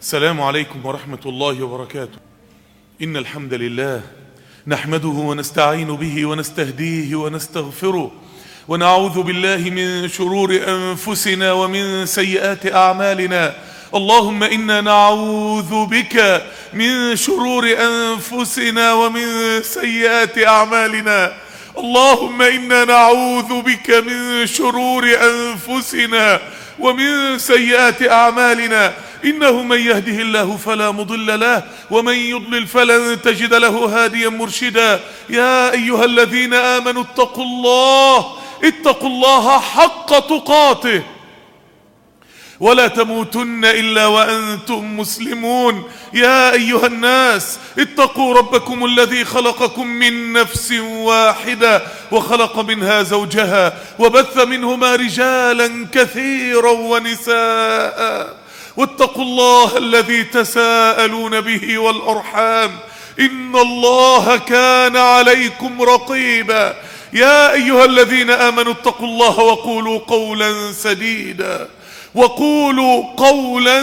السلام عليكم ورحمة الله وبركاته. إن الحمد لله نحمده ونستعين به ونستهديه ونستغفره، ونعوذ بالله من شرور أنفسنا ومن سيئات أعمالنا. اللهم إنا نعوذ بك من شرور أنفسنا ومن سيئات أعمالنا. اللهم إنا نعوذ بك من شرور أنفسنا ومن سيئات أعمالنا. إنه من يهده الله فلا مضل له ومن يضلل فلن تجد له هاديا مرشدا. يا أيها الذين آمنوا اتقوا الله حق تقاته ولا تموتن إلا وأنتم مسلمون. يا أيها الناس اتقوا ربكم الذي خلقكم من نفس واحدة وخلق منها زوجها وبث منهما رجالا كثيرا ونساء، واتقوا الله الذي تساءلون به والأرحام إن الله كان عليكم رقيبا. يا أيها الذين آمنوا اتقوا الله وقولوا قولا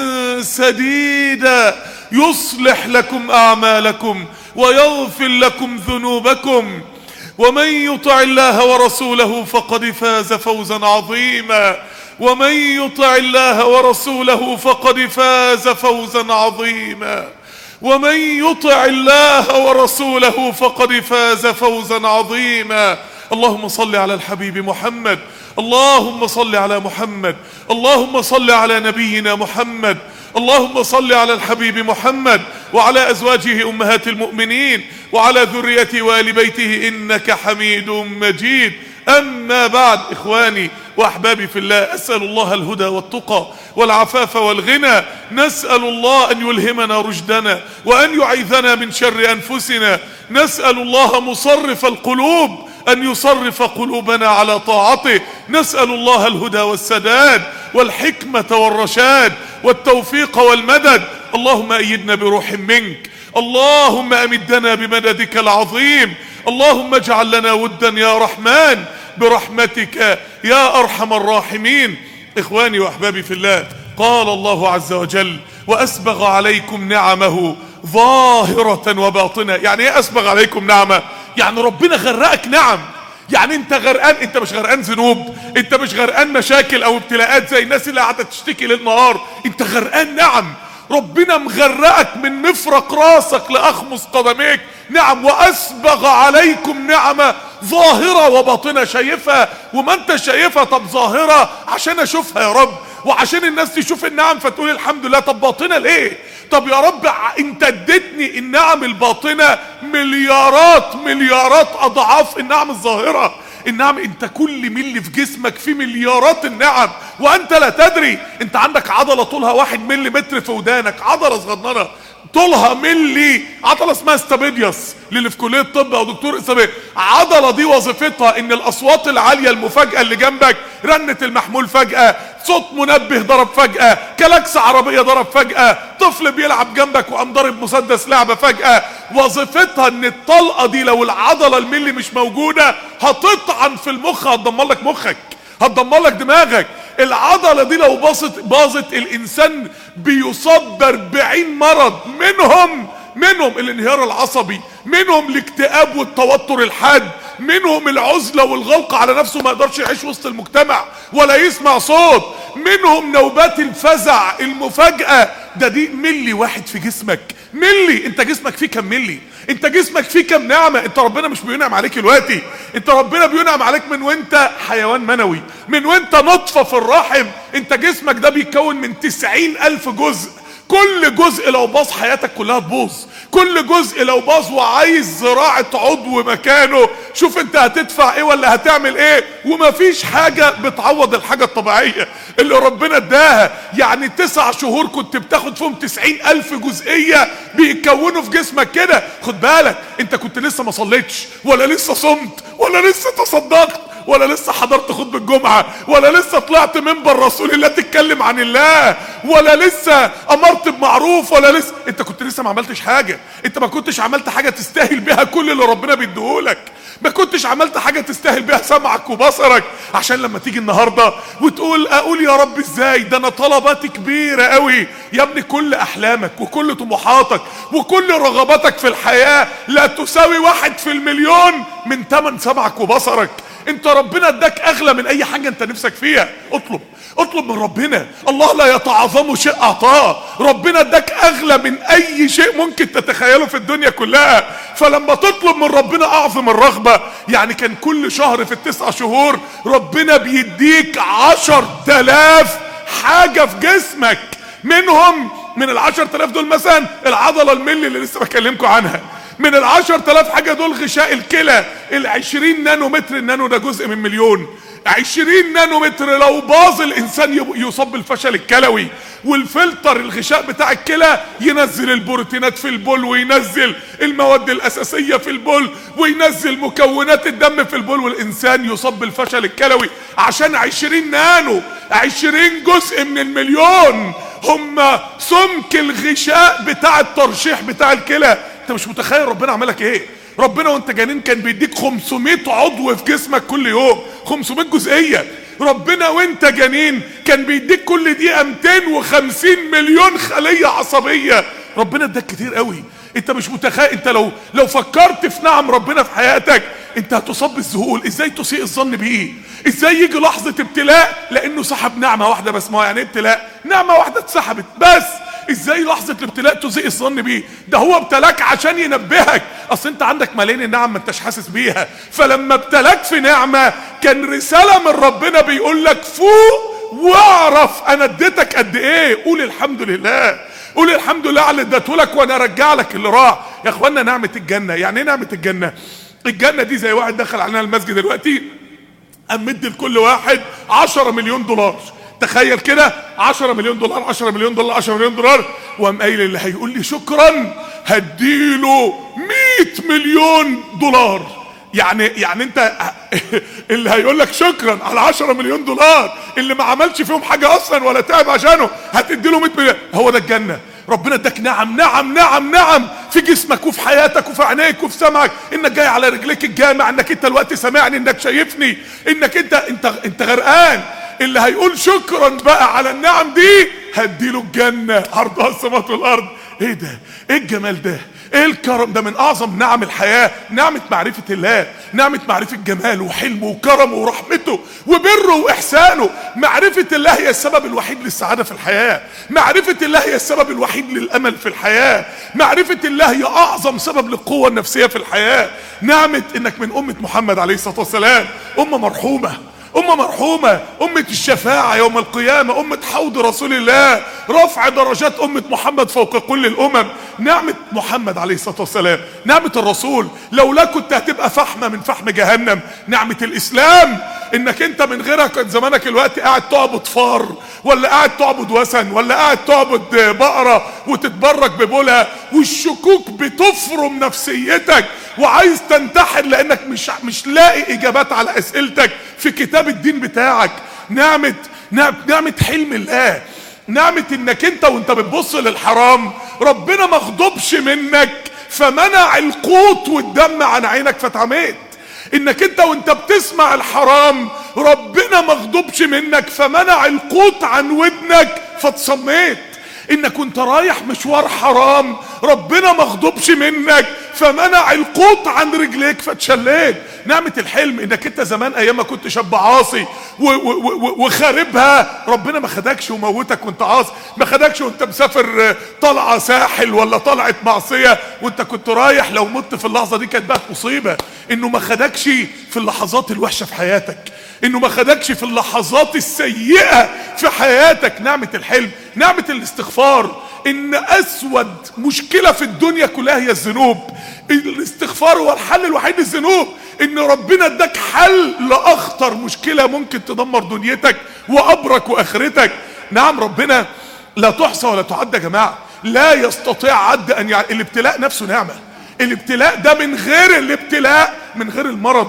سديدا يصلح لكم أعمالكم ويغفر لكم ذنوبكم، ومن يطع الله ورسوله فقد فاز فوزا عظيما. ومن يطع الله ورسوله فقد فاز فوزا عظيما. ومن يطع الله ورسوله فقد فاز فوزا عظيما. اللهم صل على الحبيب محمد، اللهم صل على محمد، اللهم صل على نبينا محمد، اللهم صل على الحبيب محمد وعلى أزواجه أمهات المؤمنين وعلى ذريته وآل بيته إنك حميد مجيد. أما بعد، إخواني وأحبابي في الله، أسأل الله الهدى والتقى والعفاف والغنى. نسأل الله أن يلهمنا رشدنا وأن يعيذنا من شر أنفسنا. نسأل الله مصرف القلوب أن يصرف قلوبنا على طاعته. نسأل الله الهدى والسداد والحكمة والرشاد والتوفيق والمدد. اللهم أيدنا بروح منك، اللهم أمدنا بمددك العظيم. اللهم اجعل لنا ودا يا رحمن برحمتك يا أرحم الراحمين. إخواني وأحبابي في الله، قال الله عز وجل: وأسبغ عليكم نعمه ظاهرة وباطنة. يعني ايه أسبغ عليكم نعمة؟ يعني ربنا غرقك نعم. يعني انت غرقان، انت مش غرقان ذنوب، انت مش غرقان مشاكل او ابتلاءات زي الناس اللي قاعدة تشتكي ليل نهار، انت غرقان نعم. ربنا مغرقك من مفرق راسك لأخمص قدميك نعم. وأسبغ عليكم نعمة ظاهرة وباطنة. شايفها وما انت شايفها. طب ظاهرة عشان اشوفها يا رب، وعشان الناس تشوف النعم فتقول الحمد لله. طب باطنة ليه؟ طب يا رب انت اديتني النعم الباطنة مليارات اضعاف النعم الظاهرة. النعم، انت كل ملي في جسمك في مليارات النعم وانت لا تدري. انت عندك عضلة طولها 1 مليمتر في ودانك، عضلة صغننة طولها ملي، عضلة اسمها استابيديوس اللي في كلية الطب او دكتور استابيديوس. عضلة دي وظيفتها ان الاصوات العالية المفاجئة اللي جنبك، رنة المحمول فجأة، صوت منبه ضرب فجأة، كلاكس عربية ضرب فجأة، طفل بيلعب جنبك وقام ضارب مسدس لعبة فجأة. وظيفتها ان الطلقة دي لو العضلة الملي مش موجودة هتطعن في المخ، هتدمر لك مخك، هتدمر لك دماغك. العضلة دي لو باظت الانسان بيصاب ب40 مرض، منهم الانهيار العصبي، منهم الاكتئاب والتوتر الحاد، منهم العزلة والغلق على نفسه، ما يقدرش يعيش وسط المجتمع ولا يسمع صوت، منهم نوبات الفزع المفاجئة. دي ملي واحد في جسمك. ملي، انت جسمك فيه كم ملي؟ انت جسمك فيه كم نعمة؟ انت ربنا مش بينعم عليك دلوقتي، انت ربنا بينعم عليك من وانت حيوان منوي، من وانت نطفة في الرحم. انت جسمك ده بيتكون من 90,000 جزء. كل جزء لو باظ حياتك كلها تبوظ. كل جزء لو باظ وعايز زراعة عضو مكانه، شوف انت هتدفع ايه ولا هتعمل ايه. ومفيش حاجة بتعوض الحاجة الطبيعية اللي ربنا اداها. يعني 9 شهور كنت بتاخد فيهم 90,000 جزئية بيتكونوا في جسمك كده. خد بالك، انت كنت لسه ما صليتش ولا لسه صمت ولا لسه تصدقت ولا لسه حضرت خطبة الجمعة، ولا لسه طلعت منبر رسول الله تتكلم عن الله، ولا لسه امرت بمعروف، ولا لسه انت كنت لسه ما عملتش حاجة. انت ما كنتش عملت حاجة تستاهل بيها كل اللي ربنا بيديهولك، ما كنتش عملت حاجة تستاهل بيها سمعك وبصرك، عشان لما تيجي النهاردة وتقول اقول يا رب ازاي، ده انا طلباتي كبيرة قوي. يا ابني كل احلامك وكل طموحاتك وكل رغباتك في الحياة لا تساوي 1 في المليون من تمن سمعك وبصرك. انت ربنا اداك اغلى من اي حاجة انت نفسك فيها. اطلب من ربنا. الله لا يتعظم شيء اعطاه. ربنا اداك اغلى من اي شيء ممكن تتخيله في الدنيا كلها. فلما تطلب من ربنا اعظم الرغبة. يعني كان كل شهر في ال9 شهور ربنا بيديك 10,000 حاجة في جسمك، منهم من ال10,000 دول مثلا العضلة الملي اللي لسه بكلمكم عنها، من ال10,000 حاجة دول غشاء الكلى، ال20 نانومتر، النانو ده جزء من مليون، 20 نانومتر لو باظ الانسان يصاب بالفشل الكلوي. والفلتر الغشاء بتاع الكلى ينزل البروتينات في البول، وينزل المواد الاساسية في البول، وينزل مكونات الدم في البول، والانسان يصاب بالفشل الكلوي عشان 20 نانو، 20 جزء من المليون هم سمك الغشاء بتاع الترشيح بتاع الكلى. انت مش متخيل ربنا عملك ايه. ربنا وانت جنين كان بيديك 500 عضو في جسمك كل يوم، 500 جزئية. ربنا وانت جنين كان بيديك كل دقيقة 250 مليون خلية عصبية. ربنا اداك كتير قوي. انت مش متخيل. انت لو فكرت في نعم ربنا في حياتك انت هتصاب بالذهول. ازاي تسيء الظن بيه؟ ازاي يجي لحظة ابتلاء لانه سحب نعمة واحدة بس؟ ما يعني ابتلاء نعمة واحدة اتسحبت بس. ازاي لحظة الابتلاء تسيء الظن بيه؟ ده هو ابتلاك عشان ينبهك. اصل انت عندك ملايين النعم ما انتش حاسس بيها، فلما ابتلاك في نعمة كان رسالة من ربنا بيقول لك فوق واعرف انا اديتك قد ايه. قول الحمد لله، قول الحمد لله على اللي اديته لك وانا ارجع لك اللي راح. يا اخوانا نعمة الجنة يعني ايه؟ نعمة الجنة، الجنة دي زي واحد دخل علينا المسجد دلوقتي قام مدي لكل واحد 10 مليون دولار. تخيل كده 10 مليون دولار، 10 مليون دولار، 10 مليون دولار، وقام قايل اللي هيقول لي شكرا هديله 100 مليون دولار. يعني انت اللي هيقول لك شكرا على 10 مليون دولار اللي ما عملش فيهم حاجة اصلا ولا تعب عشانه هتديله 100 مليون. هو ده الجنة. ربنا اداك نعم نعم نعم نعم في جسمك وفي حياتك وفي عينيك وفي سمعك، انك جاي على رجليك الجامع، انك انت الوقت سامعني، انك شايفني، انك انت غرقان. اللي هيقول شكرا بقى على النعم دي هديله الجنة عرضها السماوات والارض. ايه ده؟ ايه الجمال ده؟ ايه الكرم ده؟ من اعظم نعم الحياة نعمة معرفة الله، نعمة معرفة جماله وحلمه وكرمه ورحمته وبره واحسانه. معرفة الله هي السبب الوحيد للسعادة في الحياة، معرفة الله هي السبب الوحيد للامل في الحياة، معرفة الله هي اعظم سبب للقوة النفسية في الحياة. نعمة انك من امة محمد عليه الصلاة والسلام، امة مرحومة، أمة مرحومة، أمة الشفاعة يوم القيامة، أمة حوض رسول الله، رفع درجات أمة محمد فوق كل الأمم. نعمة محمد عليه الصلاة والسلام، نعمة الرسول، لولا كنت هتبقى فحمة من فحم جهنم. نعمة الإسلام، إنك أنت من غيرها كان زمانك الوقت قاعد تعبد فار، ولا قاعد تعبد وثن، ولا قاعد تعبد بقرة وتتبرك ببولها، والشكوك بتفرم نفسيتك وعايز تنتحر لأنك مش لاقي إجابات على أسئلتك في كتاب الدين بتاعك. نعمة حلم الله، نعمة انك انت وانت بتبص للحرام ربنا ما غضبش منك فمنع القوت والدم عن عينك فتعميت. انك انت وانت بتسمع الحرام ربنا ما غضبش منك فمنع القوت عن ودنك فتصميت. انك وانت رايح مشوار حرام ربنا ما غضبش منك فمنع القوت عن رجليك فتشليت. نعمة الحلم، انك انت زمان ايام ما كنت شاب عاصي وخاربها ربنا ما خدكش وموتك وانت عاصي، ما خدكش وانت مسافر طلعة ساحل ولا طلعة معصية وانت كنت رايح لو مت في اللحظة دي كانت بقت مصيبة. انه ما خدكش في اللحظات الوحشة في حياتك، انه ما خدكش في اللحظات السيئة في حياتك. نعمة الحلم، نعمة الاستغفار، ان اسود مشكلة في الدنيا كلها هي الذنوب. الاستغفار هو الحل الوحيد للذنوب. ان ربنا اداك حل لاخطر مشكلة ممكن تدمر دنيتك وابرك واخرتك. نعم ربنا لا تحصى ولا تعد يا جماعة، لا يستطيع عد ان الابتلاء نفسه نعمة. الابتلاء ده من غير الابتلاء، من غير المرض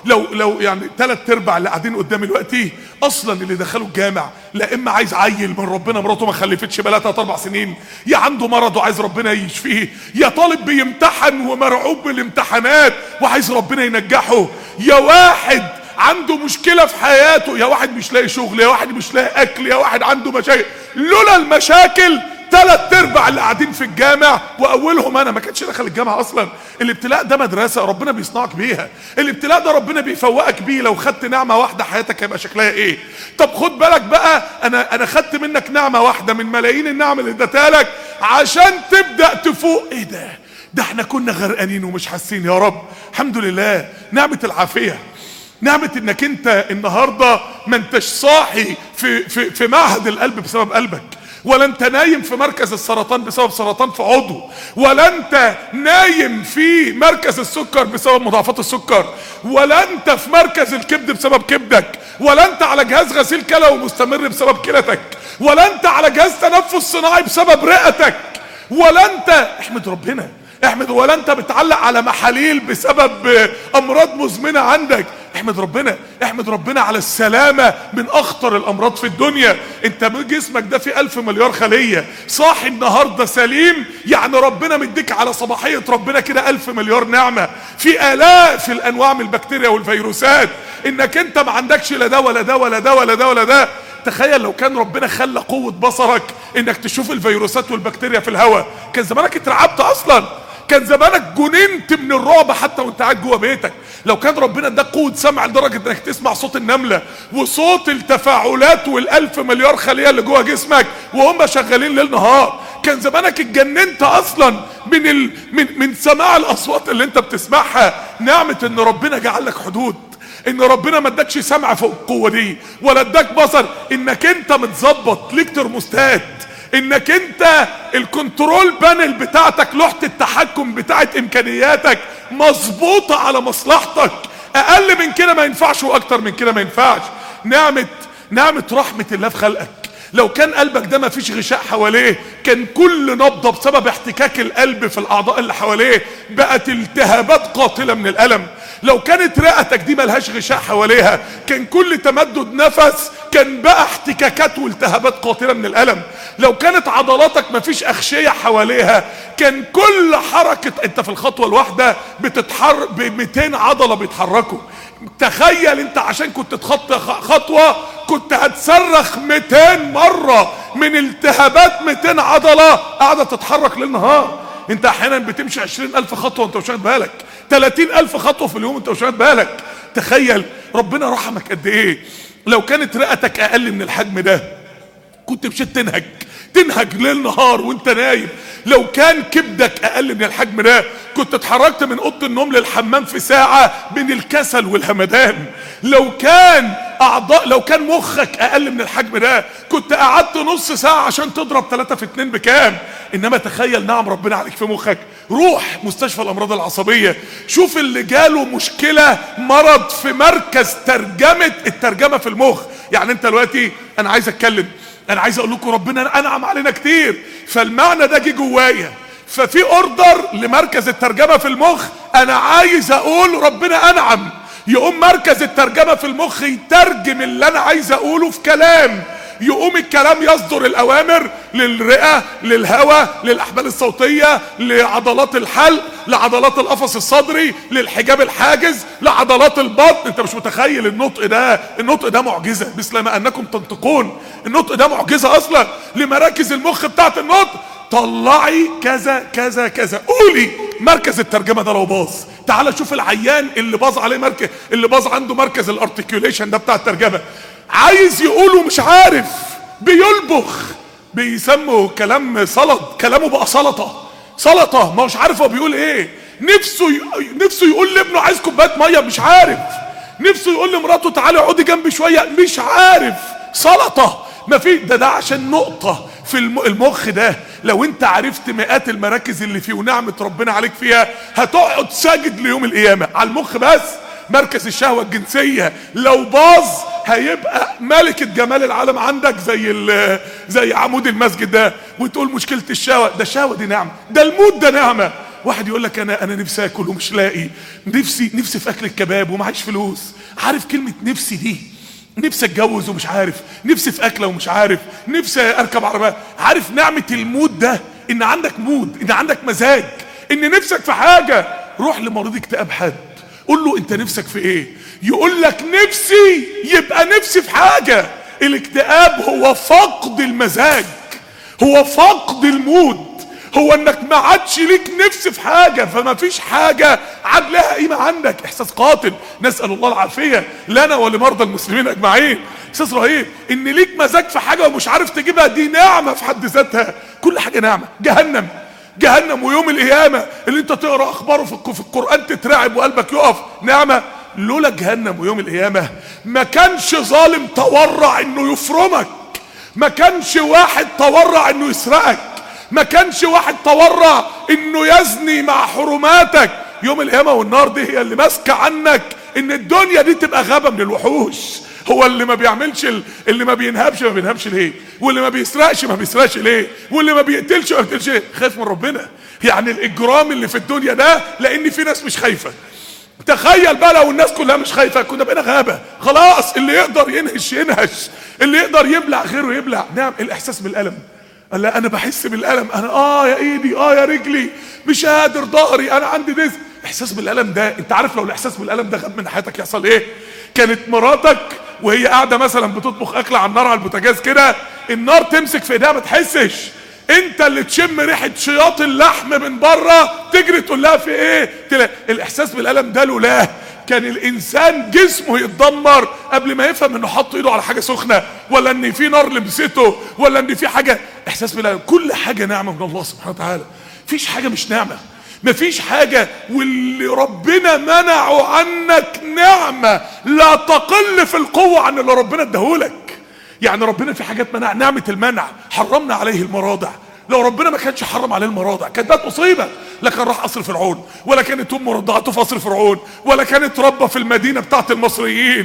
لو يعني 3/4 اللي قاعدين قدامي دلوقتي اصلا اللي دخلوا الجامع لا اما عايز عيل من ربنا، مراته ما خلفتش بقالها 3-4 سنين، يا عنده مرض وعايز ربنا يشفيه، يا طالب بيمتحن ومرعوب بالامتحانات وعايز ربنا ينجحه، يا واحد عنده مشكلة في حياته، يا واحد مش لاقي شغل، يا واحد مش لاقي اكل، يا واحد عنده مشاكل. لولا المشاكل 3/4 اللي قاعدين في الجامع واولهم انا ما كانش دخل الجامعه اصلا. الابتلاء ده مدرسه ربنا بيصنعك بيها، الابتلاء ده ربنا بيفوقك بيه. لو خدت نعمه واحده حياتك هيبقى شكلها ايه؟ طب خد بالك بقى، انا خدت منك نعمه واحده من ملايين النعم اللي اديتها لك عشان تبدا تفوق. ايه ده احنا كنا غرقانين ومش حاسين. يا رب الحمد لله، نعمه العافيه، نعمة انك انت النهاردة ما انتش صاحي في معهد القلب بسبب قلبك، ولا انت نايم في مركز السرطان بسبب سرطان في عضو، ولا انت نايم في مركز السكر بسبب مضاعفات السكر، ولا انت في مركز الكبد بسبب كبدك، ولا انت على جهاز غسيل كلى ومستمر بسبب كلتك، ولا انت على جهاز تنفس صناعي بسبب رئتك، ولا انت احمد ربنا احمد، ولا انت بتعلق على محاليل بسبب امراض مزمنه عندك. احمد ربنا، احمد ربنا على السلامه من اخطر الامراض في الدنيا. انت جسمك ده فيه 1000 مليار خليه، صاحي النهارده سليم، يعني ربنا مديك على صباحيه ربنا كده 1000 مليار نعمه، في الاف الانواع من البكتيريا والفيروسات، انك انت ما عندكش لا ده ولا ده ولا ده ولا ده ولا ده. تخيل لو كان ربنا خلى قوه بصرك انك تشوف الفيروسات والبكتيريا في الهواء، كان زمانك اترعبت اصلا، كان زمانك جننت من الرعب حتى وانت قاعد جوه بيتك. لو كان ربنا اداك قوه سمع لدرجه انك تسمع صوت النمله وصوت التفاعلات وال1000 مليار خليه اللي جوه جسمك وهم شغالين ليل نهار، كان زمانك اتجننت اصلا من سماع الاصوات اللي انت بتسمعها. نعمه ان ربنا جعل لك حدود، ان ربنا ما اداكش سمع فوق القوه دي، ولا اداك بصر، انك انت متظبط ليك ترموستات، انك انت الكنترول بانل بتاعتك، لوحة التحكم بتاعت امكانياتك مظبوطة على مصلحتك. اقل من كده ما ينفعش واكتر من كده ما ينفعش. نعمة رحمة الله في خلقك. لو كان قلبك ده ما فيش غشاء حواليه، كان كل نبضة بسبب احتكاك القلب في الاعضاء اللي حواليه بقت التهابات قاتلة من الالم. لو كانت رئتك دي ملهاش غشاء حواليها، كان كل تمدد نفس كان بقى احتكاكات والتهابات قاتلة من الالم. لو كانت عضلاتك مفيش اغشية حواليها، كان كل حركة انت في الخطوة الواحدة بتتحرك ب200 عضلة بيتحركوا. تخيل انت عشان كنت تخطي خطوة كنت هتصرخ 200 مرة من التهابات 200 عضلة قاعدة تتحرك ليل نهار. انت احيانا بتمشي 20,000 خطوة وانت مش واخد بالك، 30,000 خطوة في اليوم انت مش واخد بالك. تخيل ربنا رحمك قد ايه. لو كانت رئتك اقل من الحجم ده كنت مشيت تنهج ليل نهار وانت نايم. لو كان كبدك اقل من الحجم ده كنت اتحركت من اوضه النوم للحمام في ساعه بين الكسل والهمدان. لو كان مخك اقل من الحجم ده كنت قعدت نص ساعه عشان تضرب 3 في 2 بكام. انما تخيل نعم ربنا عليك في مخك. روح مستشفى الامراض العصبيه، شوف اللي جاله مشكله مرض في مركز الترجمه في المخ. يعني انت دلوقتي انا عايز اتكلم، انا عايز اقول لكم ربنا انعم علينا كتير، فالمعنى ده جه جوايا، ففي اوردر لمركز الترجمه في المخ انا عايز اقول ربنا انعم. يقوم مركز الترجمه في المخ يترجم اللي انا عايز اقوله في كلام، يقوم الكلام يصدر الاوامر للرئه، للهواء، للاحبال الصوتيه، لعضلات الحلق، لعضلات القفص الصدري، للحجاب الحاجز، لعضلات البطن. انت مش متخيل النطق ده معجزه، مثل ما انكم تنطقون. النطق ده معجزه اصلا لمراكز المخ بتاعت النطق. طلعي كذا كذا كذا، قولي. مركز الترجمه ده لو باظ، تعال شوف العيان اللي باظ عليه اللي باظ عنده مركز الارتكيوليشن ده بتاع الترجمه، عايز يقوله مش عارف، بيلبخ، بيسموا كلام سلطه، كلامه بقى سلطه، ما مش عارف هو بيقول ايه. نفسه يقول لابنه عايز كوبايه ميه، مش عارف. نفسه يقول لمراته تعالي اقعدي جنبي شويه، مش عارف. سلطه ما في ده عشان نقطه في المخ ده. لو انت عرفت مئات المراكز اللي فيه ونعمه ربنا عليك فيها هتقعد ساجد ليوم القيامه على المخ بس. مركز الشهوه الجنسيه لو باظ هيبقى ملكة جمال العالم عندك زي عمود المسجد ده، وتقول مشكلة الشهوة. ده الشهوة دي نعمة، ده الموت ده نعمة. واحد يقول لك انا نفسي اكل ومش لاقي، نفسي في اكل الكباب ومعيش فلوس. عارف كلمه نفسي دي؟ نفسي اتجوز ومش عارف، نفسي في اكله ومش عارف، نفسي اركب عربيه. عارف نعمه المود ده؟ ان عندك مود، ان عندك مزاج، ان نفسك في حاجه. روح لمريض اكتئاب حد، قول له انت نفسك في ايه؟ يقول لك نفسي، يبقى نفسي في حاجه. الاكتئاب هو فقد المزاج، هو فقد المود، هو انك ما عادش ليك نفس في حاجه، فما فيش حاجه عاد لها قيمه عندك. احساس قاتل، نسال الله العافيه لنا ولمرضى المسلمين اجمعين. احساس رهيب ان ليك مزاج في حاجه ومش عارف تجيبها، دي نعمه في حد ذاتها. كل حاجه نعمه. جهنم ويوم القيامه اللي انت تقرا اخباره في القران تترعب وقلبك يقف، نعمه. لولا جهنم ويوم القيامه ما كانش ظالم تورع انه يفرمك، ما كانش واحد تورع انه يسرقك، ما كانش واحد تورع انه يزني مع حرماتك. يوم القيامه والنار دي هي اللي ماسكه عنك ان الدنيا دي تبقى غابه من الوحوش. هو اللي ما بيعملش، اللي ما بينهبش ما بينهبش ليه؟ واللي ما بيسرقش ما بيسرقش ليه؟ واللي ما بيقتلش ما بيقتلش ليه؟ خايف من ربنا. يعني الاجرام اللي في الدنيا ده لان في ناس مش خايفه. تخيل بقى لو الناس كلها مش خايفه، كنا بقينا غابه خلاص. اللي يقدر ينهش ينهش، اللي يقدر يبلع غيره يبلع. نعم. الاحساس بالالم، قال لا انا بحس بالالم، انا يا ايدي، يا رجلي، مش قادر، ظهري، انا عندي ديسك. احساس بالالم ده، انت عارف لو الاحساس بالالم ده غاب من حياتك يحصل ايه؟ كانت مراتك وهي قاعده مثلا بتطبخ اكل على النار، على البوتاجاز كده، النار تمسك في ايديها ما تحسش، انت اللي تشم ريحه شياط اللحم من بره تجري تقول لها في ايه؟ الاحساس بالالم ده لولاه كان الانسان جسمه يتدمر قبل ما يفهم انه حط ايده على حاجه سخنه، ولا ان في نار لمسته، ولا ان في حاجه. احساس بالالم، كل حاجه نعمه من الله سبحانه وتعالى، مفيش حاجه مش نعمه، مفيش حاجه. واللي ربنا منعه عنك نعمه لا تقل في القوه عن اللي ربنا اداهولك. يعني ربنا في حاجات منع، نعمه المنع، حرمنا عليه المراضع. لو ربنا ما كانش حرم عليه المراضع كانت بقت مصيبه، لا كان راح قصر فرعون، ولا كانت امه رضعته في قصر فرعون، ولا كانت ربى في المدينه بتاعت المصريين،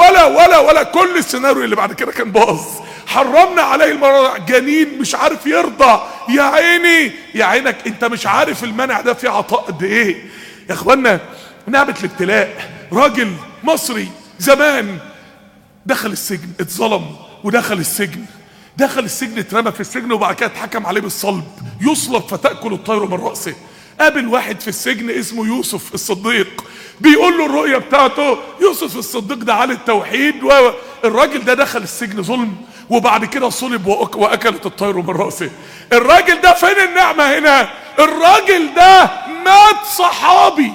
ولا كل السيناريو اللي بعد كده كان باظ. حرمنا عليه المراضع، جنين مش عارف يرضع، يا عيني يا عينك، انت مش عارف المنع ده فيه عطاء قد ايه يا اخوانا. نعمه الابتلاء. راجل مصري زمان دخل السجن، اتظلم ودخل السجن، اترمى في السجن، وبعد كده اتحكم عليه بالصلب، يصلب فتأكل الطير من رأسه. قابل واحد في السجن اسمه يوسف الصديق، بيقول له الرؤية بتاعته. يوسف الصديق ده عالي التوحيد، والراجل ده دخل السجن ظلم وبعد كده صلب وأكلت الطير من رأسه. الراجل ده فين النعمة هنا؟ الراجل ده مات صحابي.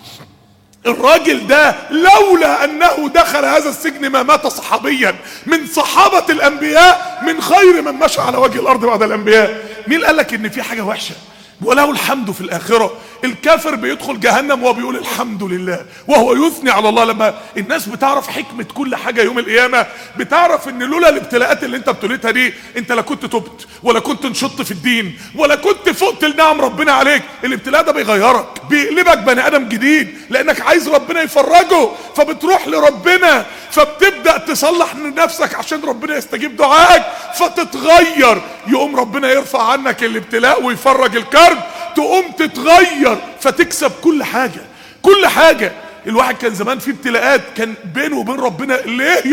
الراجل ده لولا انه دخل هذا السجن ما مات صحابيا من صحابة الانبياء، من خير من مشى على وجه الارض بعد الانبياء. مين قالك ان في حاجة وحشة؟ وله الحمد في الاخرة. الكافر بيدخل جهنم وهو بيقول الحمد لله وهو يثني على الله. لما الناس بتعرف حكمة كل حاجة يوم القيامة، بتعرف ان لولا الابتلاءات اللي انت ابتليتها دي انت لا كنت تبت، ولا كنت نشط في الدين، ولا كنت فقت لنعم ربنا عليك. الابتلاء ده بيغيرك، بيقلبك بني ادم جديد، لانك عايز ربنا يفرجه، فبتروح لربنا، فبتبدأ تصلح من نفسك عشان ربنا يستجيب دعائك، فتتغير. يقوم ربنا يرفع عنك الابتلاء ويفرج الكرب، تقوم تتغير فتكسب كل حاجة. الواحد كان زمان في ابتلاءات كان بينه وبين ربنا، ليه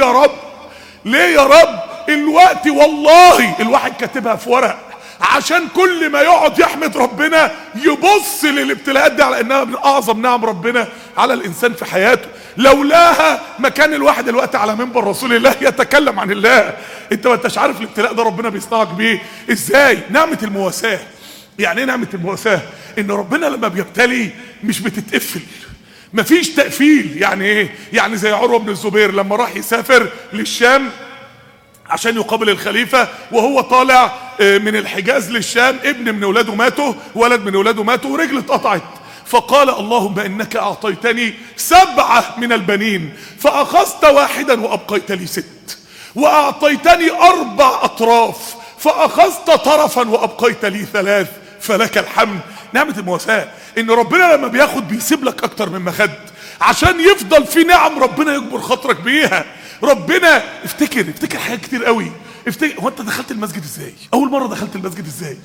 يا رب؟ الوقت والله الواحد كاتبها في ورق عشان كل ما يقعد يحمد ربنا يبص للابتلاءات دي على انها من اعظم نعم ربنا على الانسان في حياته. لولاها ما كان الواحد الوقت على منبر رسول الله يتكلم عن الله. انت ما انتش عارف الابتلاء ده ربنا بيصنعك بيه ازاي. نعمة المواساة. يعني ايه نعمة المواساة؟ ان ربنا لما بيبتلي مش بتتقفل، مفيش تقفيل. يعني ايه؟ يعني زي عروة بن الزبير لما راح يسافر للشام عشان يقابل الخليفة، وهو طالع من الحجاز للشام، ابن من اولاده ماتوا، ولد من اولاده ماتوا، ورجل اتقطعت. فقال اللهم انك اعطيتني 7 من البنين فاخذت واحدا وابقيت لي 6، واعطيتني 4 اطراف فاخذت طرفا وابقيت لي 3، فلك الحمد. نعمة المواساة ان ربنا لما بياخد بيسيب لك اكتر مما خد، عشان يفضل في نعم ربنا يجبر خاطرك بيها. ربنا افتكر حاجات كتير قوي. هو انت دخلت المسجد ازاي؟ اول مرة دخلت المسجد ازاي؟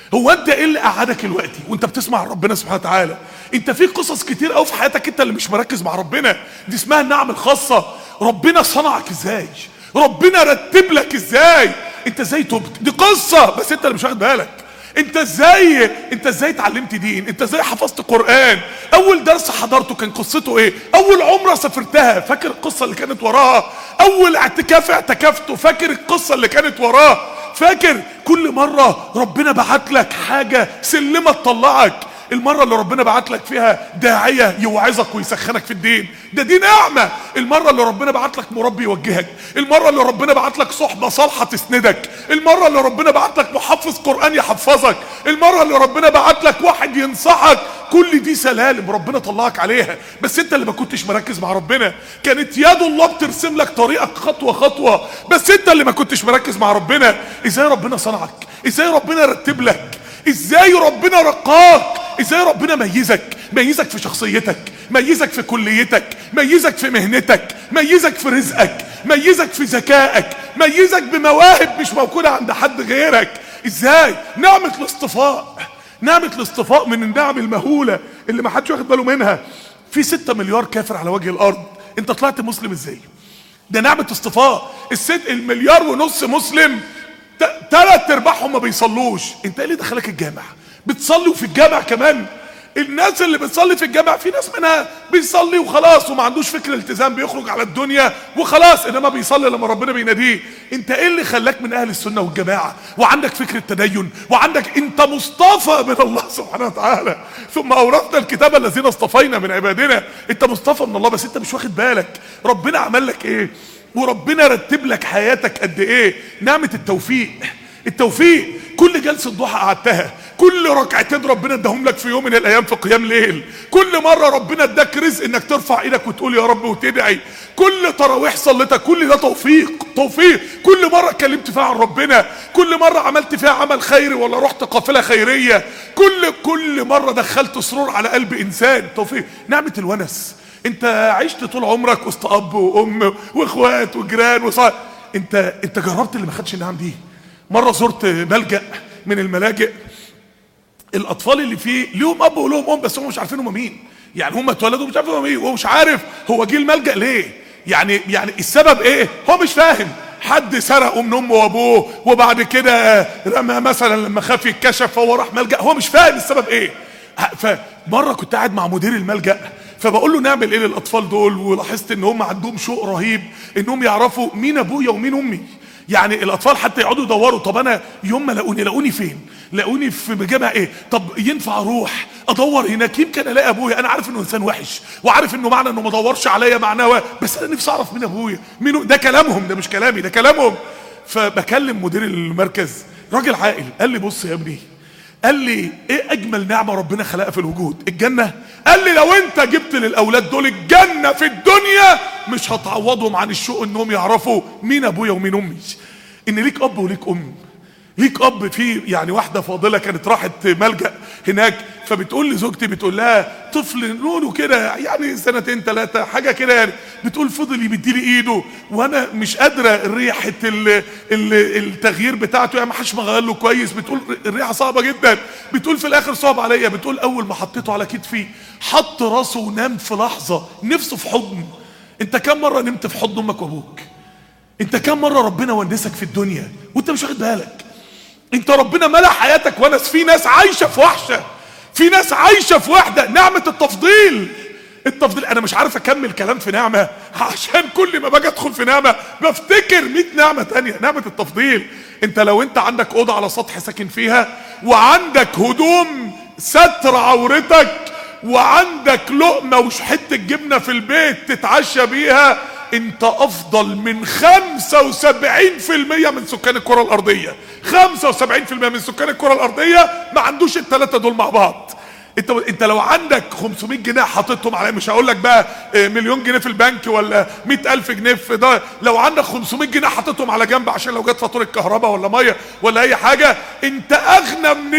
هو انت ايه اللي قعدك دلوقتي وانت بتسمع ربنا سبحانه وتعالى؟ انت في قصص كتير قوي في حياتك انت اللي مش مركز مع ربنا، دي اسمها النعم الخاصه. ربنا صنعك ازاي، ربنا رتب لك ازاي، انت ازاي تبت، دي قصه بس انت اللي مش واخد بالك. انت ازاي اتعلمت دين، انت ازاي حفظت قرآن، اول درس حضرته كان قصته ايه، اول عمره سافرتها فاكر القصه اللي كانت وراها، اول اعتكاف اعتكفته فاكر القصه اللي كانت وراه، فاكر كل مره ربنا بعت لك حاجه سلمه تطلعك. المره اللي ربنا بعت لك فيها داعيه يوعظك ويسخنك في الدين، دي نعمه. المره اللي ربنا بعت لك مربي يوجهك، المره اللي ربنا بعت لك صحبه صالحه تسندك، المره اللي ربنا بعت لك محفظ قران يحفظك، المره اللي ربنا بعت لك واحد ينصحك، كل دي سلالم ربنا طلعك عليها. بس انت اللي ما كنتش مركز مع ربنا، كانت يد الله بترسم لك طريقك خطوه خطوه، بس انت اللي ما كنتش مركز مع ربنا. ازاي ربنا صنعك، ازاي ربنا رتب لك، ازاي ربنا رقاك، ازاي ربنا ميزك في شخصيتك، ميزك في كليتك، ميزك في مهنتك، ميزك في رزقك، ميزك في ذكائك، ميزك بمواهب مش موجودة عند حد غيرك. ازاي؟ نعمة الاصطفاء من النعم المهولة اللي ما حدش واخد باله منها. في 6 مليار كافر على وجه الارض، انت طلعت مسلم ازاي؟ ده نعمة اصطفاء. المليار ونص مسلم 3/4 ما بيصلوش، انت ايه اللي دخلك الجامع؟ بتصلي وفي الجامع كمان؟ الناس اللي بتصلي في الجامع في ناس منها بيصلي وخلاص وما عندوش فكر الالتزام، بيخرج على الدنيا وخلاص، انما بيصلي لما ربنا بيناديه. انت ايه اللي خلاك من اهل السنه والجماعه وعندك فكر التدين وعندك، انت مصطفى من الله سبحانه وتعالى، ثم اورثنا الكتاب الذين اصطفينا من عبادنا. انت مصطفى من الله بس انت مش واخد بالك ربنا عمل لك ايه وربنا رتب لك حياتك قد ايه. نعمه التوفيق كل جلسه ضحى قعدتها، كل ركعتين ربنا اداهم لك في يوم من الايام في قيام ليل، كل مره ربنا اداك رزق انك ترفع ايدك وتقول يا رب وتدعي، كل تراويح صليتك، كل ده توفيق. كل مره اتكلمت فيها عن ربنا، كل مره عملت فيها عمل خيري ولا رحت قافله خيريه، كل مره دخلت سرور على قلب انسان. توفيق. نعمه الونس، انت عشت طول عمرك وسط اب وام واخوات وجيران وصاحب، انت جربت اللي ما خدش النعم دي؟ مره زرت ملجأ من الملاجئ، الاطفال اللي فيه ليهم اب ولهم ام بس هم مش عارفين هم مين، يعني هم اتولدوا مش عارفين هم مين، وهو مش عارف هو جه الملجأ ليه، يعني السبب ايه، هو مش فاهم. حد سرقه من امه وابوه وبعد كده رمى مثلا لما خاف يتكشف فهو راح ملجأ، هو مش فاهم السبب ايه. فمره كنت قاعد مع مدير الملجأ فبقول له نعمل ايه للاطفال دول، ولاحظت ان هم عندهم شوق رهيب انهم يعرفوا مين ابويا ومين امي. يعني الاطفال حتى يقعدوا يدوروا، طب انا يوم ما لاقوني فين، لاقوني في جامع ايه، طب ينفع اروح ادور هناك يمكن الاقي ابويا، انا عارف انه انسان وحش وعارف انه معنى انه ما دورش عليا معناه، بس انا نفسي اعرف مين ابويا مين. ده كلامهم، ده مش كلامي، ده كلامهم. فبكلم مدير المركز راجل عاقل، قال لي بص يا ابني، قال لي ايه اجمل نعمه ربنا خلقها في الوجود؟ الجنه. قال لي لو انت جبت للاولاد دول الجنه في الدنيا مش هتعوضهم عن الشوق انهم يعرفوا مين ابويا ومين امي. ان ليك اب وليك ام، ليك اب. في يعني واحده فاضله كانت راحت ملجأ هناك، فبتقول لزوجتي، بتقول لها طفل لونه كده يعني 2 3 حاجه كده، يعني بتقول فضل يمدي لي ايده وانا مش قادره ريحه التغيير بتاعته، يعني ما حدش مغير له كويس، بتقول الريحه صعبه جدا، بتقول في الاخر صعب عليا، بتقول اول ما حطيته على كتفي حط راسه ونام في لحظه نفسه في حضن. انت كم مره نمت في حضن امك وابوك؟ انت كم مره ربنا ونسك في الدنيا وانت مش واخد بالك؟ انت ربنا ملأ حياتك ونس. في ناس عايشه في وحشه، في ناس عايشه في وحده. نعمه التفضيل انا مش عارف اكمل كلام في نعمه عشان كل ما باجي ادخل في نعمه بفتكر 100 نعمه تانية. نعمه التفضيل، انت لو انت عندك اوضه على سطح ساكن فيها وعندك هدوم ستر عورتك وعندك لقمه وحته جبنه في البيت تتعشى بيها، انت افضل من 75% من سكان الكرة الارضية. 75% من سكان الكرة الارضية ما عندوش ال3 دول مع بعض. انت لو عندك 500 جنيه حاططهم على، مش هقول لك بقى مليون جنيه في البنك ولا 100,000 جنيه في ده، لو عندك 500 جنيه حاططهم على جنب عشان لو جت فاتوره كهرباء ولا ميه ولا اي حاجه، انت اغنى من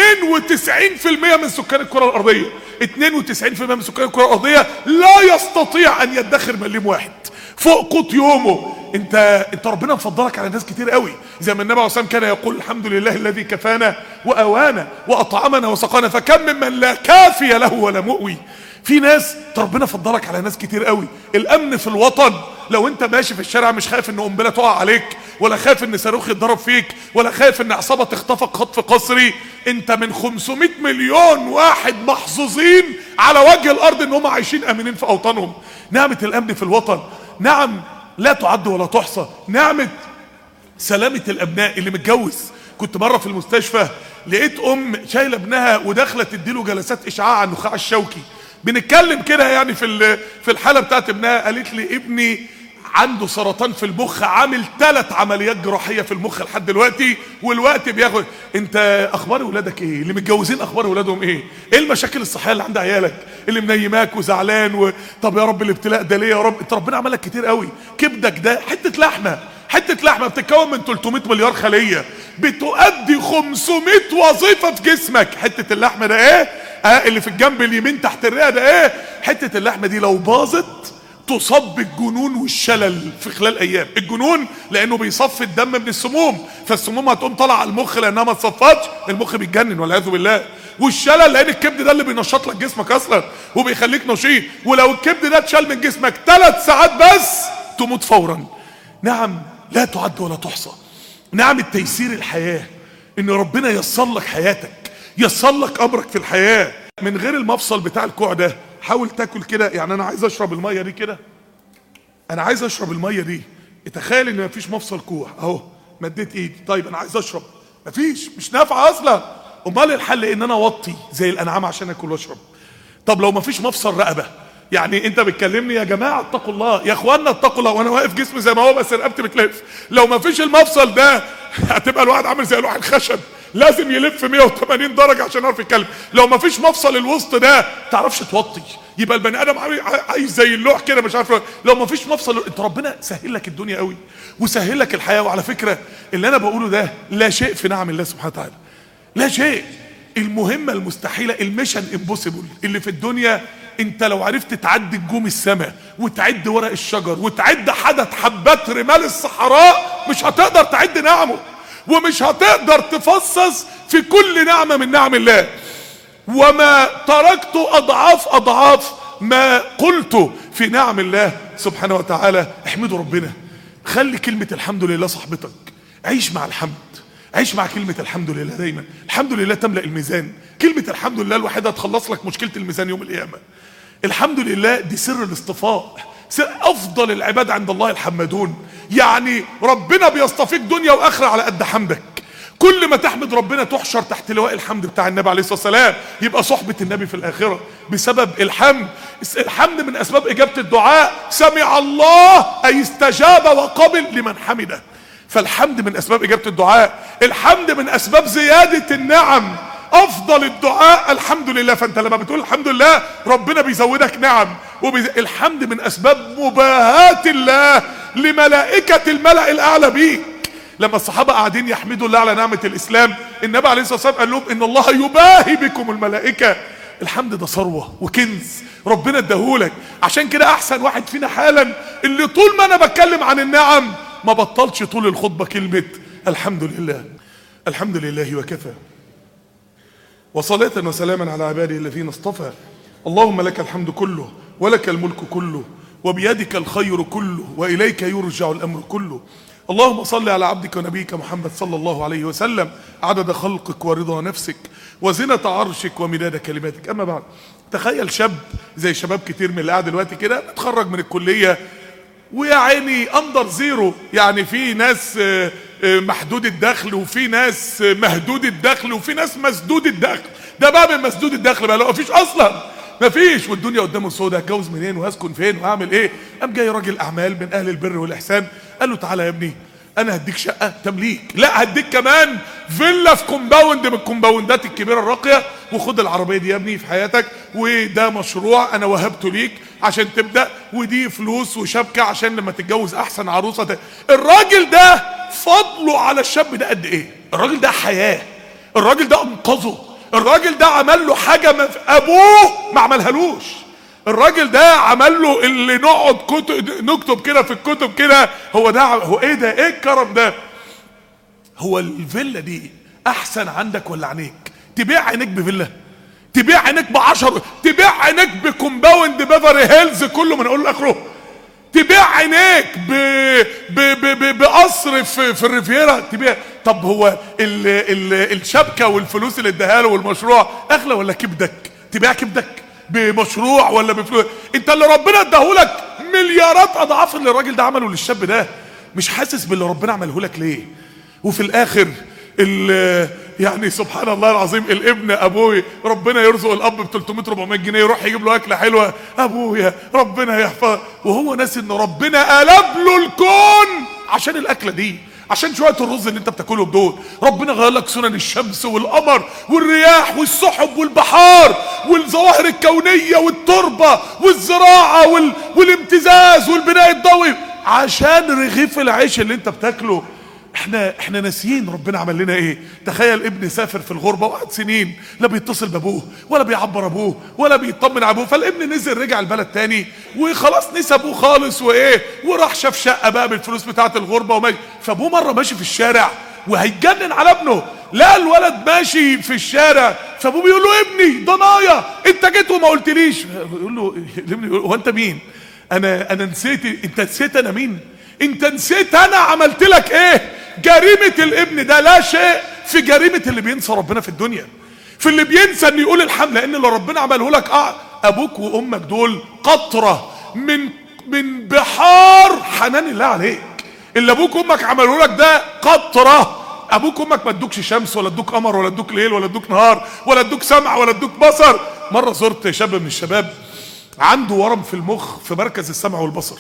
92% من سكان الكرة الارضية. 92% من سكان الكرة الارضية لا يستطيع ان يدخر مليم واحد. فوق قوت يومه. انت ربنا مفضلك على ناس كتير قوي، زي ما النبي عليه الصلاه والسلام كان يقول الحمد لله الذي كفانا واوانا واطعمنا وسقانا فكم ممن لا كافي له ولا مؤوي. في ناس ربنا فضلك على ناس كتير قوي. الامن في الوطن، لو انت ماشي في الشارع مش خايف ان قنبله تقع عليك، ولا خايف ان صاروخ يتضرب فيك، ولا خايف ان عصابه تخطفك خطف قسري، انت من 500 مليون واحد محظوظين على وجه الارض ان هم عايشين امنين في اوطانهم. نعمه الامن في الوطن نعم لا تعد ولا تحصى. نعمه سلامه الابناء اللي متجوز. كنت مره في المستشفى لقيت شايله ابنها وداخله تديله جلسات اشعاع على النخاع الشوكي. بنتكلم كده يعني في الحاله بتاعت ابنها، قالت لي ابني عنده سرطان في المخ، عامل 3 عمليات جراحيه في المخ لحد دلوقتي، والوقت بياخد. انت اخبار ولادك ايه؟ اللي متجوزين اخبار ولادهم ايه؟ ايه المشاكل الصحيه اللي عند عيالك اللي منيماك وزعلان طب يا رب الابتلاء ده ليه يا رب؟ انت ربنا عملك كتير قوي. كبدك ده حته لحمه بتتكون من 300 مليار خليه، بتؤدي 500 وظيفه في جسمك. حته اللحمه ده ايه؟ اللي في الجنب اليمين تحت الرئه ده ايه؟ حته اللحمه دي لو باظت تصاب بالجنون والشلل في خلال ايام. الجنون لانه بيصفي الدم من السموم، فالسموم هتقوم طالعه على المخ لانها ما اتصفتش، المخ بيتجنن والعياذ بالله. والشلل لان الكبد ده اللي بينشط لك جسمك اصلا وبيخليك نشيط، ولو الكبد ده اتشال من جسمك 3 ساعات بس تموت فورا. نعم لا تعد ولا تحصى. نعم تيسير الحياه، ان ربنا ييسر لك حياتك، ييسر لك امرك في الحياه من غير المفصل بتاع الكوع ده. حاول تاكل كده، يعني انا عايز اشرب الميه دي كده، انا عايز اشرب الميه دي، اتخيل ان مفيش مفصل كوع اهو، مديت ايدي، طيب انا عايز اشرب، مفيش، مش نافعه اصلا. امال الحل ان انا اوطي زي الانعام عشان اكل واشرب. طب لو مفيش مفصل رقبه، يعني انت بتكلمني يا جماعه اتقوا الله، يا اخوانا اتقوا الله، وانا واقف جسمي زي ما هو بس رقبتي بتلف. لو مفيش المفصل ده هتبقى الواحد عامل زي لوح الخشب، لازم يلف 180 درجه عشان يعرف يتكلم. لو مفيش مفصل الوسط ده تعرفش توطي، يبقى البني ادم عايز زي اللوح كده مش عارف. لو مفيش مفصل، انت ربنا سهل لك الدنيا قوي وسهل لك الحياه. وعلى فكره اللي انا بقوله ده لا شيء في نعم الله سبحانه وتعالى، لا شيء. المهمه المستحيله، الميشن امبوسيبل اللي في الدنيا، انت لو عرفت تعدي نجوم السماء وتعد ورق الشجر وتعد عدد حبات رمال الصحراء، مش هتقدر تعد نعمه، ومش هتقدر تفصص في كل نعمه من نعم الله. وما تركت اضعاف ما قلت في نعم الله سبحانه وتعالى. احمدوا ربنا، خلي كلمه الحمد لله صاحبتك، عيش مع الحمد، عيش مع كلمة الحمد لله دايما. الحمد لله تملأ الميزان، كلمة الحمد لله الوحيدة هتخلص لك مشكلة الميزان يوم القيامة. الحمد لله دي سر الاصطفاء، سر افضل العباد عند الله الحمدون. يعني ربنا بيصطفيك دنيا واخرة على قد حمدك. كل ما تحمد ربنا تحشر تحت لواء الحمد بتاع النبي عليه الصلاة والسلام، يبقى صحبة النبي في الآخرة بسبب الحمد. الحمد من أسباب إجابة الدعاء، سمع الله أي استجاب وقبل لمن حمده. فالحمد من أسباب إجابة الدعاء. الحمد من أسباب زيادة النعم، أفضل الدعاء الحمد لله. فأنت لما بتقول الحمد لله ربنا بيزودك نعم. الحمد من أسباب مباهاة الله لملائكة الملأ الأعلى بيك. لما الصحابة قاعدين يحمدوا الله على نعمة الإسلام، النبي عليه الصلاة والسلام قال لهم إن الله يباهي بكم الملائكة. الحمد ده ثروة وكنز ربنا اداهولك. عشان كده أحسن واحد فينا حالا اللي طول ما أنا بتكلم عن النعم ما بطلش طول الخطبة كلمة الحمد لله. الحمد لله وكفى، وصلاة وسلاما على عباده الذين اصطفى. اللهم لك الحمد كله ولك الملك كله وبيدك الخير كله وإليك يرجع الأمر كله. اللهم صل على عبدك ونبيك محمد صلى الله عليه وسلم عدد خلقك ورضا نفسك وزنة عرشك ومداد كلماتك. أما بعد، تخيل شاب زي شباب كتير من اللي قاعد دلوقتي كده اتخرج من الكلية ويا عيني اندر زيرو، يعني في ناس محدود الدخل وفي ناس مهدود الدخل وفي ناس مسدود الدخل. ده بقى من مسدود الدخل بقى، لا مفيش اصلا، مفيش، والدنيا قدامه سودة، هتجوز منين وهسكن فين وهعمل ايه؟ قام جاي راجل اعمال من اهل البر والاحسان قال له تعالى يا ابني انا هديك شقه تمليك، لا هديك كمان فيلا في كومباوند من الكومباوندات الكبيره الراقيه، وخد العربيه دي يا ابني في حياتك، وده مشروع انا وهبته ليك عشان تبدا، ودي فلوس وشبكه عشان لما تتجوز احسن عروسه. الراجل ده فضله على الشاب ده قد ايه؟ الراجل ده حياه، الراجل ده انقذه، الراجل ده عمل له حاجه ما ابوه ما عملهالوش. الراجل ده عمل له اللي نقعد نكتب كده في الكتب كده. هو ده، هو ايه ده؟ ايه الكرم ده؟ هو الفيلا دي احسن عندك ولا عينيك؟ تبيع عينيك بفيلا؟ تبيع عينيك ب10؟ تبيع عينيك بكومباوند بيفري هيلز كله من اول لاخره؟ تبيع عينيك بقصر في الريفيرا؟ تبيع؟ طب هو الشبكه والفلوس اللي اداها له والمشروع اغلى ولا كبدك؟ تبيع كبدك بمشروع ولا بفلوس؟ انت اللي ربنا اداهولك مليارات اضعاف اللي الراجل ده عمله للشاب ده، مش حاسس باللي ربنا عمله لك ليه؟ وفي الاخر يعني سبحان الله العظيم، الابن ابوه ربنا يرزق الاب ب 300 400 جنيه يروح يجيب له اكله حلوه، ابويا ربنا يحفظه، وهو ناسي ان ربنا قلب له الكون عشان الاكله دي، عشان شويه الرز اللي انت بتاكلهم دول. ربنا غير لك سنن الشمس والقمر والرياح والسحب والبحار والظواهر الكونيه والتربه والزراعه والامتزاز والبناء الضوئي عشان رغيف العيش اللي انت بتاكله. احنا ناسيين ربنا عمل لنا ايه. تخيل ابن سافر في الغربه وقعد سنين لا بيتصل بابوه ولا بيعبر ابوه ولا بيطمن على ابوه، فالابن نزل رجع البلد تاني وخلاص نسى ابوه خالص وايه، وراح شاف شقه بقى بالفلوس بتاعه الغربه وماشي. فابوه مره ماشي في الشارع وهيتجنن على ابنه، لقى الولد ماشي في الشارع، فابوه بيقول له ابني ضنايا انت جيت وما قلتليش. يقول له الابن هو انت مين؟ انا نسيت. انت نسيت انا مين؟ انت نسيت انا عملت لك ايه؟ جريمة الابن ده لا شيء في جريمة اللي بينسى ربنا في الدنيا، في اللي بينسى ان يقول الحمد، لان اللي ربنا عمله لك ابوك وامك دول قطرة من بحار حنان الله عليك. اللي ابوك وامك عملوا لك ده قطرة. ابوك وامك ما ادوكش شمس ولا ادوك قمر ولا ادوك ليل ولا ادوك نهار ولا ادوك سمع ولا ادوك بصر. مرة زرت شاب من الشباب عنده ورم في المخ في مركز السمع والبصر،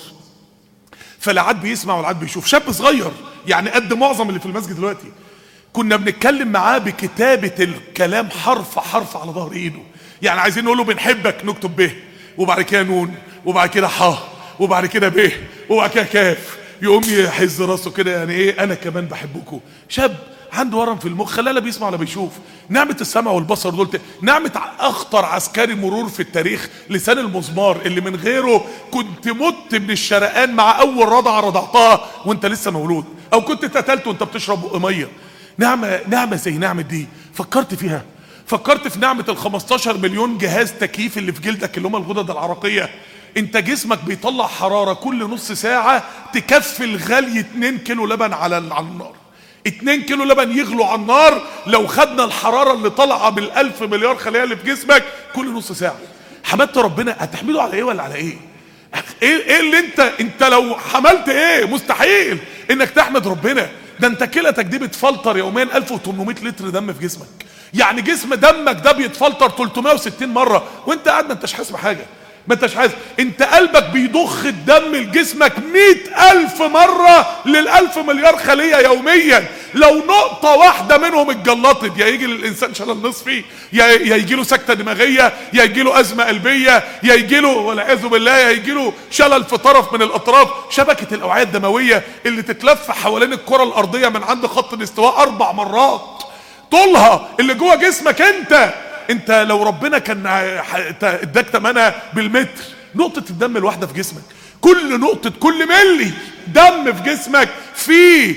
فلا عاد بيسمع ولا عاد بيشوف، شاب صغير يعني قد معظم اللي في المسجد دلوقتي. كنا بنتكلم معاه بكتابة الكلام حرف حرف على ظهر ايده، يعني عايزين نقول له بنحبك نكتب ب وبعد كده نون وبعد كده ح وبعد كده ب وبعد كده كاف، يقوم يحز راسه كده يعني ايه انا كمان بحبكم. شاب عنده ورم في المخ لا بيسمع ولا بيشوف. نعمة السمع والبصر دول نعمة اخطر عسكري مرور في التاريخ، لسان المزمار اللي من غيره كنت مت من الشرقان مع اول رضعه رضعتها وانت لسه مولود، او كنت اتقتلت وانت بتشرب ميه. نعمة زي نعمة دي فكرت فيها؟ فكرت في نعمة ال 15 مليون جهاز تكييف اللي في جلدك اللي هم الغدد العرقية؟ انت جسمك بيطلع حرارة كل نص ساعة تكفي الغلي 2 كيلو لبن على النار. 2 كيلو لبن يغلوا على النار لو خدنا الحرارة اللي طالعة بال1000 مليار خلية اللي في جسمك كل نص ساعة. حمدت ربنا، هتحمده على ايه ولا على ايه؟ ايه اللي انت لو حملت ايه؟ مستحيل انك تحمد ربنا. ده انت كلتك دي بتفلتر يوميا 1800 لتر دم في جسمك، يعني جسم دمك ده بيتفلتر 360 مرة وانت قاعد ما انتش حاسس بحاجة، ما انتش حاسس. انت قلبك بيضخ الدم لجسمك 100,000 مرة لل1000 مليار خلية يوميا. لو نقطة واحدة منهم اتجلطت يا يجي للإنسان شلل نصفي، يا يجي له سكتة دماغية، يا يجي له أزمة قلبية، يا يجي له والعياذ بالله يا يجي له شلل في طرف من الأطراف. شبكة الأوعية الدموية اللي تتلف حوالين الكرة الأرضية من عند خط الاستواء 4 مرات طولها اللي جوه جسمك. انت لو ربنا كان اداك تمنها بالمتر، نقطة الدم الواحدة في جسمك، كل ملي دم في جسمك فيه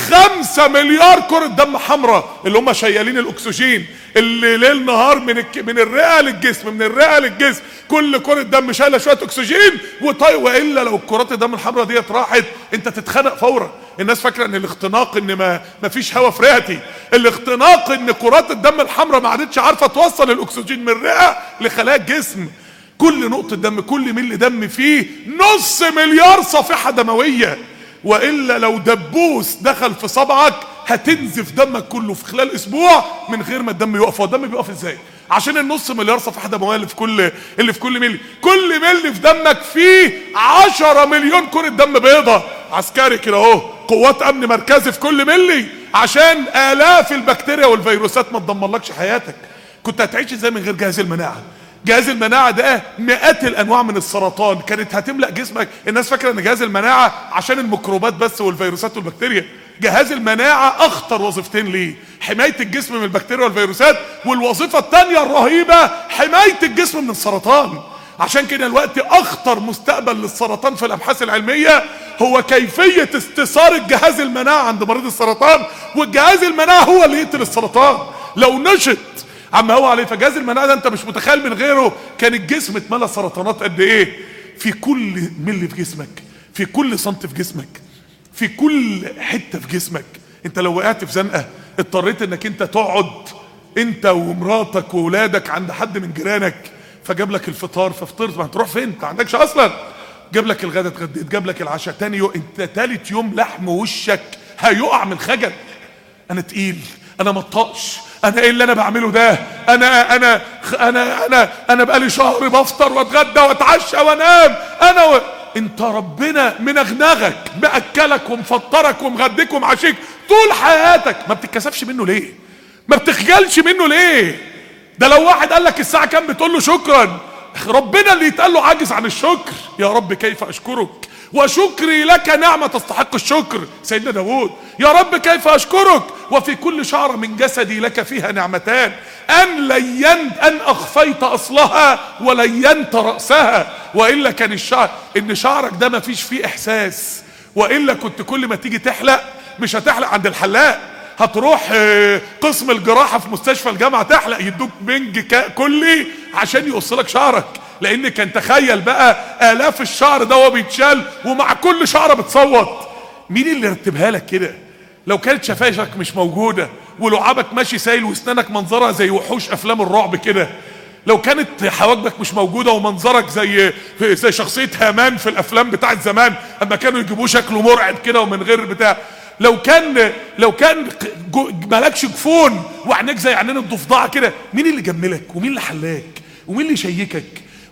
5 مليار كرة دم حمراء اللي هم شيالين الاكسجين اللي ليل نهار من الرئة للجسم، من الرئة للجسم. كل كرة دم شايله شوية اكسجين والا لو الكرات الدم الحمراء ديت راحت انت تتخنق فورا. الناس فاكره ان الاختناق ان ما فيش هواء في رئتي، الاختناق ان كرات الدم الحمراء ما عادتش عارفه توصل الاكسجين من الرئه لخلايا الجسم. كل نقطه دم، كل ملي دم فيه نص مليار صفيحه دمويه، والا لو دبوس دخل في صبعك هتنزف دمك كله في خلال اسبوع من غير ما الدم يقف. والدم بيقف ازاي؟ عشان النص مليار صفيحه دمويه اللي في كل ملي. كل ملي في دمك فيه 10 مليون كرة دم بيضة. عسكري كده اهو، قوات امن مركزي في كل ملي عشان الاف البكتيريا والفيروسات ما تدمرلكش حياتك. كنت هتعيش ازاي من غير جهاز المناعه؟ جهاز المناعه ده مئات الانواع من السرطان كانت هتملأ جسمك. الناس فاكره ان جهاز المناعه عشان الميكروبات بس والفيروسات والبكتيريا. جهاز المناعه اخطر وظيفتين ليه: حمايه الجسم من البكتيريا والفيروسات، والوظيفه الثانيه الرهيبه حمايه الجسم من السرطان. عشان كده الوقت اخطر مستقبل للسرطان في الابحاث العلمية هو كيفية استثار الجهاز المناعي عند مريض السرطان، والجهاز المناعي هو اللي يقتل السرطان لو نشط عما هو عليه. فجهاز المناعي ده انت مش متخيل من غيره كان الجسم اتملى سرطانات قد ايه، في كل ملي في جسمك، في كل سنتي في جسمك، في كل حتة في جسمك. انت لو وقعت في زنقة اضطريت انك انت تقعد انت ومراتك وولادك عند حد من جيرانك فجاب لك الفطار ففطرت، ما هتروح فين؟ انت عندكش اصلا. جاب لك الغدا اتغديت، جاب لك العشاء، تاني يوم انت تالت يوم لحم وشك هيقع من خجل. انا تقيل، انا مطقش، انا ايه اللي انا بعمله ده؟ انا بقالي شهر بفطر واتغدى واتعشى وانام انت ربنا منغنغك مأكلك ومفطرك ومغديك ومعشيك طول حياتك، ما بتتكسفش منه ليه؟ ما بتخجلش منه ليه؟ ده لو واحد قال لك الساعة كام بتقول له شكرا، ربنا اللي يتقال له عاجز عن الشكر. يا رب كيف اشكرك وشكري لك نعمة تستحق الشكر. سيدنا داود يا رب كيف اشكرك وفي كل شعرة من جسدي لك فيها نعمتان ان اخفيت اصلها ولينت رأسها. وإلا كان ان شعرك ده ما فيش فيه احساس، وإلا كنت كل ما تيجي تحلق مش هتحلق عند الحلاق، هتروح قسم الجراحة في مستشفى الجامعة تحلق، يدوك بنج كلي عشان يوصلك شعرك. لان كان تخيل بقى آلاف الشعر ده وهو بيتشال ومع كل شعرة بتصوت. مين اللي رتبها لك كده؟ لو كانت شفايفك مش موجودة ولعابك ماشي سايل واسنانك منظرها زي وحوش افلام الرعب كده، لو كانت حواجبك مش موجودة ومنظرك زي شخصية هامان في الافلام بتاعت زمان اما كانوا يجيبوه شكله مرعب كده ومن غير بتاع، لو كان مالكش جفون وعينيك زي عينين الضفدعة كده، مين اللي جملك ومين اللي حلاك ومين اللي شيكك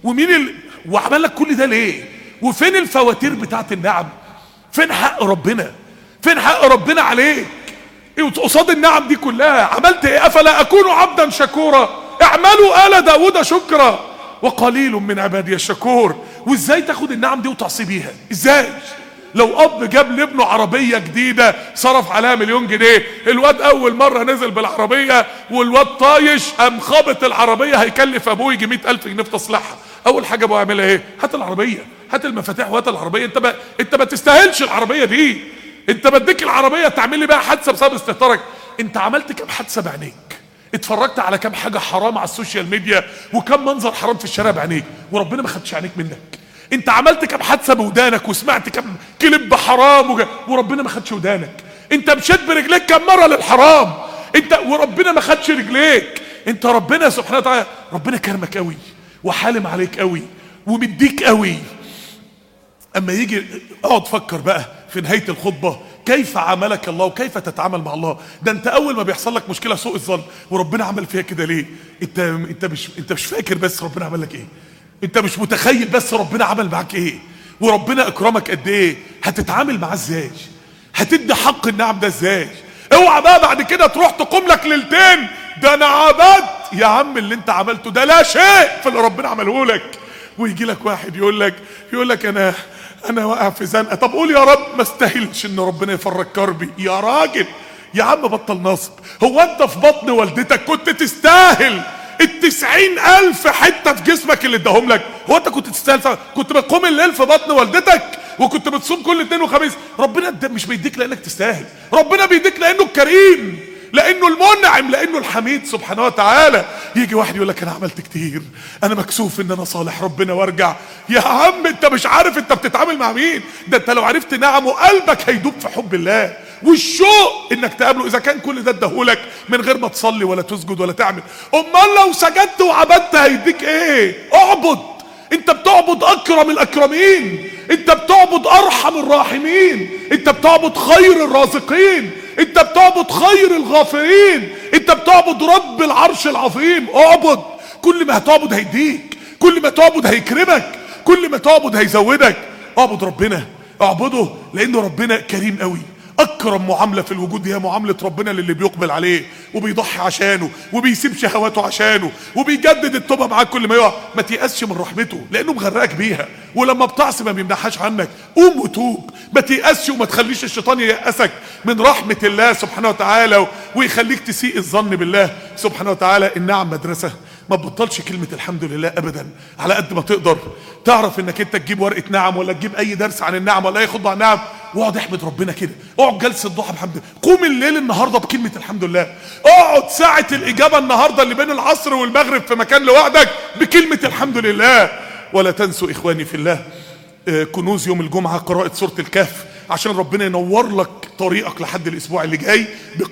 وعمل لك كل ده ليه؟ وفين الفواتير بتاعت النعم؟ فين حق ربنا؟ فين حق ربنا عليك قصاد النعم دي كلها؟ عملت ايه؟ افلا اكون عبدا شكورا؟ اعملوا آل داود شكرا وقليل من عبادي الشكور. وازاي تاخد النعم دي وتعصي بيها؟ ازاي؟ لو اب جاب لابنه عربية جديدة صرف عليها 1,000,000 جنيه، الواد اول مرة نزل بالعربية والواد طايش قام خابط العربية، هيكلف ابوه يجي 100,000 جنيه في تصليحها. اول حاجة ابوه يعملها ايه؟ هات العربية، هات المفاتيح وهات العربية. انت ما تستاهلش العربية دي، انت بديك العربية تعمل لي بقى حادثة بسبب استهتارك. انت عملت كام حادثة بعينيك؟ اتفرجت على كام حاجة حرام على السوشيال ميديا وكم منظر حرام في الشارع بعينيك وربنا ما خدش عينيك منك؟ انت عملت كام حادثة بودانك وسمعت كام كليب حرام وربنا ما خدش ودانك؟ انت مشيت برجليك كام مرة للحرام وربنا ما خدش رجليك؟ انت ربنا سبحانه وتعالى ربنا كرمك قوي وحالم عليك قوي ومديك قوي. اما يجي اقعد فكر بقى في نهاية الخطبة كيف عاملك الله وكيف تتعامل مع الله. ده انت اول ما بيحصل لك مشكلة سوء الظن وربنا عمل فيها كده ليه؟ انت مش فاكر بس ربنا عمل لك ايه؟ انت مش متخيل بس ربنا عمل معاك ايه وربنا اكرمك قد ايه؟ هتتعامل معاه ازاي؟ هتدي حق النعم ده ازاي؟ اوعى بقى بعد كده تروح تقوم لك ليلتين ده انا عبدت يا عم اللي انت عملته ده لا شيء في اللي ربنا عمله لك. ويجي لك واحد يقول لك انا واقع في زنقه، طب قول يا رب ما استاهلش ان ربنا يفرج كربي. يا راجل يا عم بطل نصب، هو انت في بطن والدتك كنت تستاهل 90,000 حتة في جسمك اللي اداهم لك؟ هو انت كنت تستاهل؟ كنت بتقوم الليل في بطن والدتك وكنت بتصوم كل اثنين وخميس. ربنا مش بيديك لانك تستاهل، ربنا بيديك لانه الكريم، لانه المنعم، لانه الحميد سبحانه وتعالى. يجي واحد يقول لك انا عملت كتير، انا مكسوف ان انا صالح ربنا وارجع. يا عم انت مش عارف انت بتتعامل مع مين. ده انت لو عرفت نعمه قلبك هيدوب في حب الله والشوق انك تقابله. اذا كان كل ده اداهولك من غير ما تصلي ولا تسجد ولا تعمل، امال لو سجدت وعبدت هيديك ايه؟ اعبد. انت بتعبد اكرم الاكرمين، انت بتعبد ارحم الراحمين، انت بتعبد خير الرازقين، انت بتعبد خير الغافرين، انت بتعبد رب العرش العظيم. اعبد. كل ما هتعبد هيديك، كل ما تعبد هيكرمك، كل ما تعبد هيزودك. اعبد ربنا، اعبده لانه ربنا كريم قوي. اكرم معاملة في الوجود هي معاملة ربنا للي بيقبل عليه وبيضحي عشانه وبيسيب شهواته عشانه وبيجدد التوبة معاك كل ما يقع. ما تيأسش من رحمته لانه مغرقك بيها، ولما بتعصي ما بيمنحهاش عنك. قوم وتوب، ما تيأسش وما تخليش الشيطان ييأسك من رحمة الله سبحانه وتعالى ويخليك تسيء الظن بالله سبحانه وتعالى. النعم مدرسة ما تبطلش كلمة الحمد لله ابدا. على قد ما تقدر تعرف انك انت تجيب ورقة نعم، ولا تجيب اي درس عن النعم، ولا اي خطبة عن النعم، واقعد احمد ربنا كده. اقعد جلسة ضحى بحمد الله، قوم الليل النهاردة بكلمة الحمد لله، اقعد ساعة الاجابة النهاردة اللي بين العصر والمغرب في مكان لوحدك بكلمة الحمد لله. ولا تنسوا اخواني في الله كنوز يوم الجمعة قراءة سورة الكهف، عشان ربنا ينور لك طريقك لحد الاسبوع اللي جاي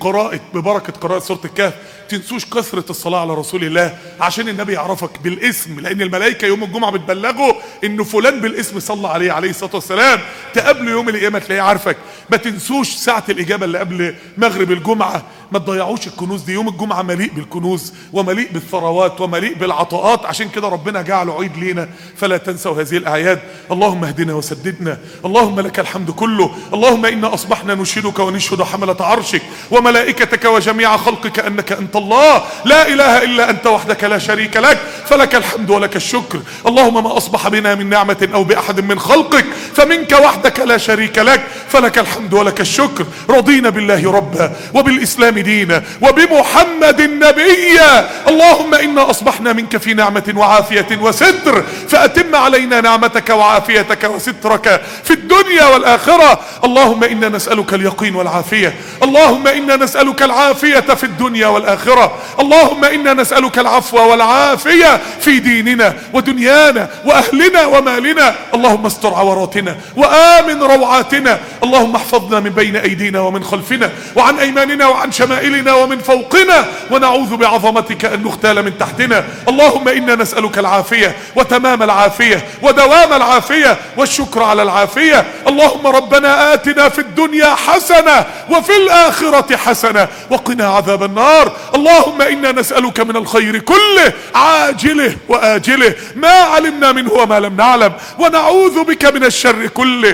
ببركة قراءة سورة الكهف. تنسوش كثرة الصلاة على رسول الله عشان النبي يعرفك بالاسم، لان الملائكة يوم الجمعة بتبلغه انه فلان بالاسم صلى عليه عليه الصلاة والسلام، تقابله يوم القيامة تلاقيه عارفك. ما تنسوش ساعة الاجابة اللي قبل مغرب الجمعة، ما تضيعوش الكنوز دي. يوم الجمعة مليء بالكنوز ومليء بالثروات ومليء بالعطاءات، عشان كده ربنا جعله عيد لينا، فلا تنسوا هذه الاعياد. اللهم اهدنا وسددنا، اللهم لك الحمد كله. اللهم انا اصبحنا نشهدك ونشهد حملة عرشك وملائكتك وجميع خلقك انك انت الله لا اله الا انت وحدك لا شريك لك، فلك الحمد ولك الشكر. اللهم ما اصبح بنا من نعمة او باحد من خلقك فمنك وحدك لا شريك لك، فلك الحمد ولك الشكر. رضينا بالله ربا وبالاسلام دينا وبمحمد نبيا. اللهم انا اصبحنا منك في نعمة وعافية وستر، فاتم علينا نعمتك وعافيتك وسترك في الدنيا والاخرة. اللهم انا نسألك اليقين والعافية، اللهم انا نسألك العافية في الدنيا والاخرة، اللهم انا نسألك العفو والعافية في ديننا ودنيانا واهلنا ومالنا. اللهم استر عوراتنا وامن روعاتنا، اللهم احفظنا من بين ايدينا ومن خلفنا وعن ايماننا وعن شمائلنا ومن فوقنا، ونعوذ بعظمتك ان نغتال من تحتنا. اللهم انا نسألك العافية وتمام العافية ودوام العافية والشكر على العافية. اللهم ربنا آتنا في الدنيا حسنة وفي الآخرة حسنة وقنا عذاب النار. اللهم إنا نسألك من الخير كله عاجله وآجله ما علمنا منه وما لم نعلم، ونعوذ بك من الشر كله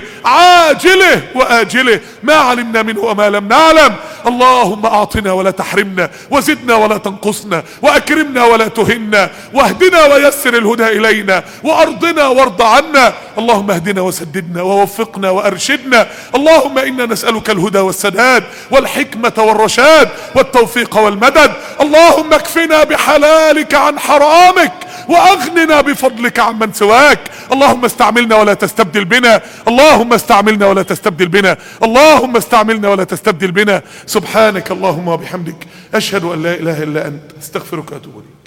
عاجله وآجله ما علمنا منه وما لم نعلم. اللهم أعطنا ولا تحرمنا، وزدنا ولا تنقصنا، وأكرمنا ولا تهنا، واهدنا ويسر الهدى إلينا، وأرضنا وارض عنا. اللهم اهدنا وسددنا ووفقنا وأرشدنا. اللهم إنا نسألك الهدى والسداد والحكمة والرشاد والتوفيق والمدد. اللهم اكفنا بحلالك عن حرامك، واغننا بفضلك عن من سواك. اللهم استعملنا ولا تستبدل بنا، اللهم استعملنا ولا تستبدل بنا، اللهم استعملنا ولا تستبدل بنا. سبحانك اللهم وبحمدك، اشهد ان لا اله الا انت، استغفرك واتوب اليك.